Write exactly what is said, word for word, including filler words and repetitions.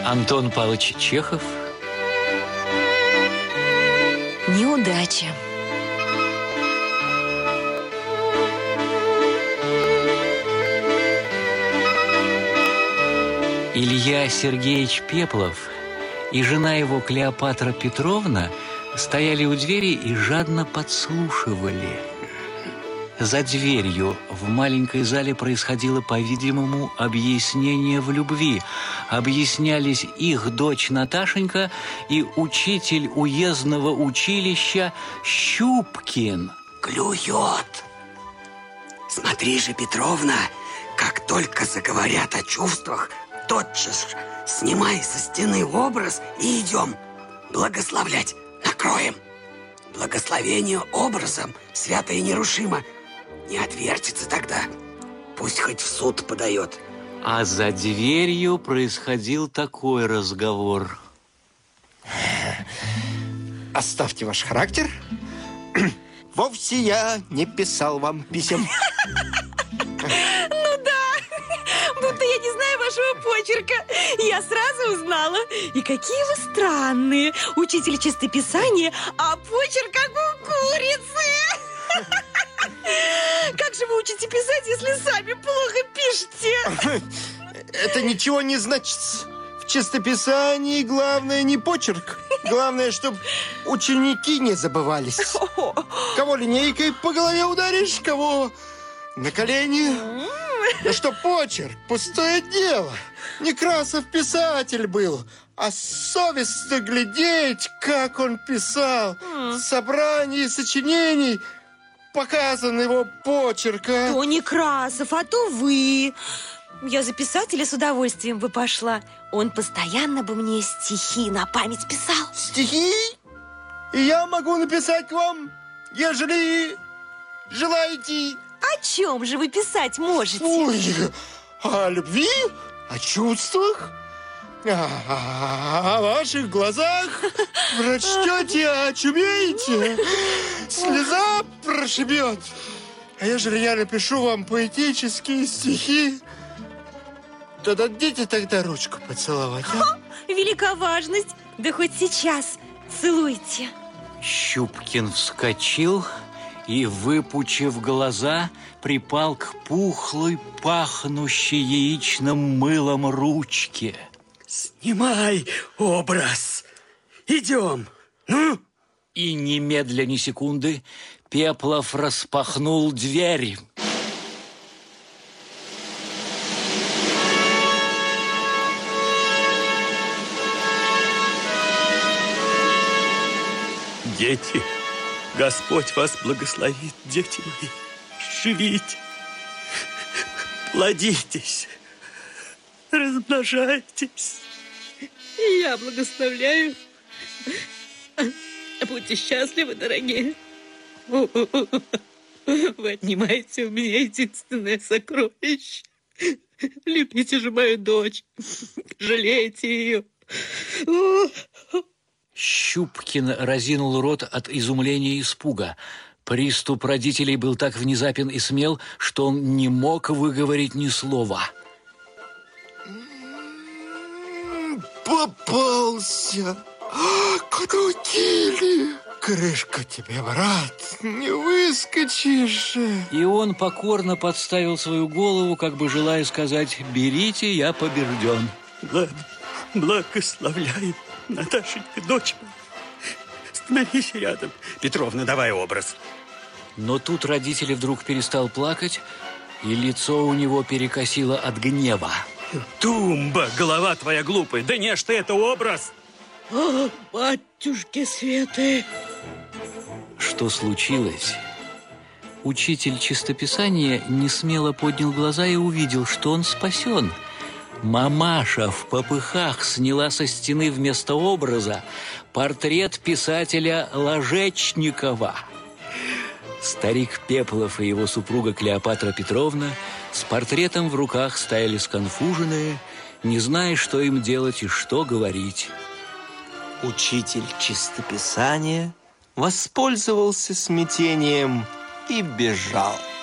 Антон Павлович Чехов. Неудача. Илья Сергеевич Пеплов и жена его Клеопатра Петровна стояли у двери и жадно подслушивали. За дверью в маленькой зале происходило, по-видимому, объяснение в любви. Объяснялись их дочь Наташенька и учитель уездного училища Щупкин. Клюет. Смотри же, Петровна, как только заговорят о чувствах, тотчас же снимай со стены образ и идем благословлять, накроем. Благословение образом свято и нерушимо. Не отвертится тогда. Пусть хоть в суд подает. А за дверью происходил такой разговор. Оставьте ваш характер. Вовсе я не писал вам писем. Ну да, будто я не знаю вашего почерка. Я сразу узнала. И какие вы странные. Учитель чистописания, а почерк как у курицы. Как же вы учите писать, если сами плохо пишете? Это ничего не значит. В чистописании главное не почерк. Главное, чтобы ученики не забывались. Кого линейкой по голове ударишь, кого на колени. Да что почерк, пустое дело. Некрасов писатель был, а совестно глядеть, как он писал. В собрании сочинений показан его почерк. А? То Некрасов, а то вы. Я за писателя с удовольствием бы пошла. Он постоянно бы мне стихи на память писал. Стихи? И я могу написать к вам, ежели желаете. О чем же вы писать можете? Ой, о любви, о чувствах, о ваших глазах. Прочтете, очумеете, слеза прошибет. А ежели я напишу вам поэтические стихи, то дадите тогда ручку поцеловать, а? Велика важность. Да хоть сейчас целуйте. Щупкин вскочил и, выпучив глаза, припал к пухлой, пахнущей яичным мылом ручке. Снимай образ. Идем. Ну? И немедля ни секунды Пеплов распахнул дверь. Дети, Господь вас благословит, дети мои. Живите, плодитесь, размножайтесь. И я благословляю. Будьте счастливы, дорогие. Вы отнимаете у меня единственное сокровище. Любите же мою дочь. Жалейте ее. Щупкин разинул рот от изумления и испуга. Приступ родителей был так внезапен и смел, что он не мог выговорить ни слова. Попался. Крутили. Крышка тебе, брат, не выскочишь. И он покорно подставил свою голову, как бы желая сказать: «Берите, я побежден». Ладно, благословляю, Наташенька, дочь моя. Становись рядом. Петровна, давай образ. Но тут родители вдруг перестал плакать, и лицо у него перекосило от гнева. Тумба, голова твоя глупая. Да не, что это образ. О, батюшки светы! Что случилось? Учитель чистописания несмело поднял глаза и увидел, что он спасен. Мамаша в попыхах сняла со стены вместо образа портрет писателя Ложечникова. Старик Пеплов и его супруга Клеопатра Петровна с портретом в руках стояли сконфуженные, не зная, что им делать и что говорить. Учитель чистописания воспользовался смятением и бежал.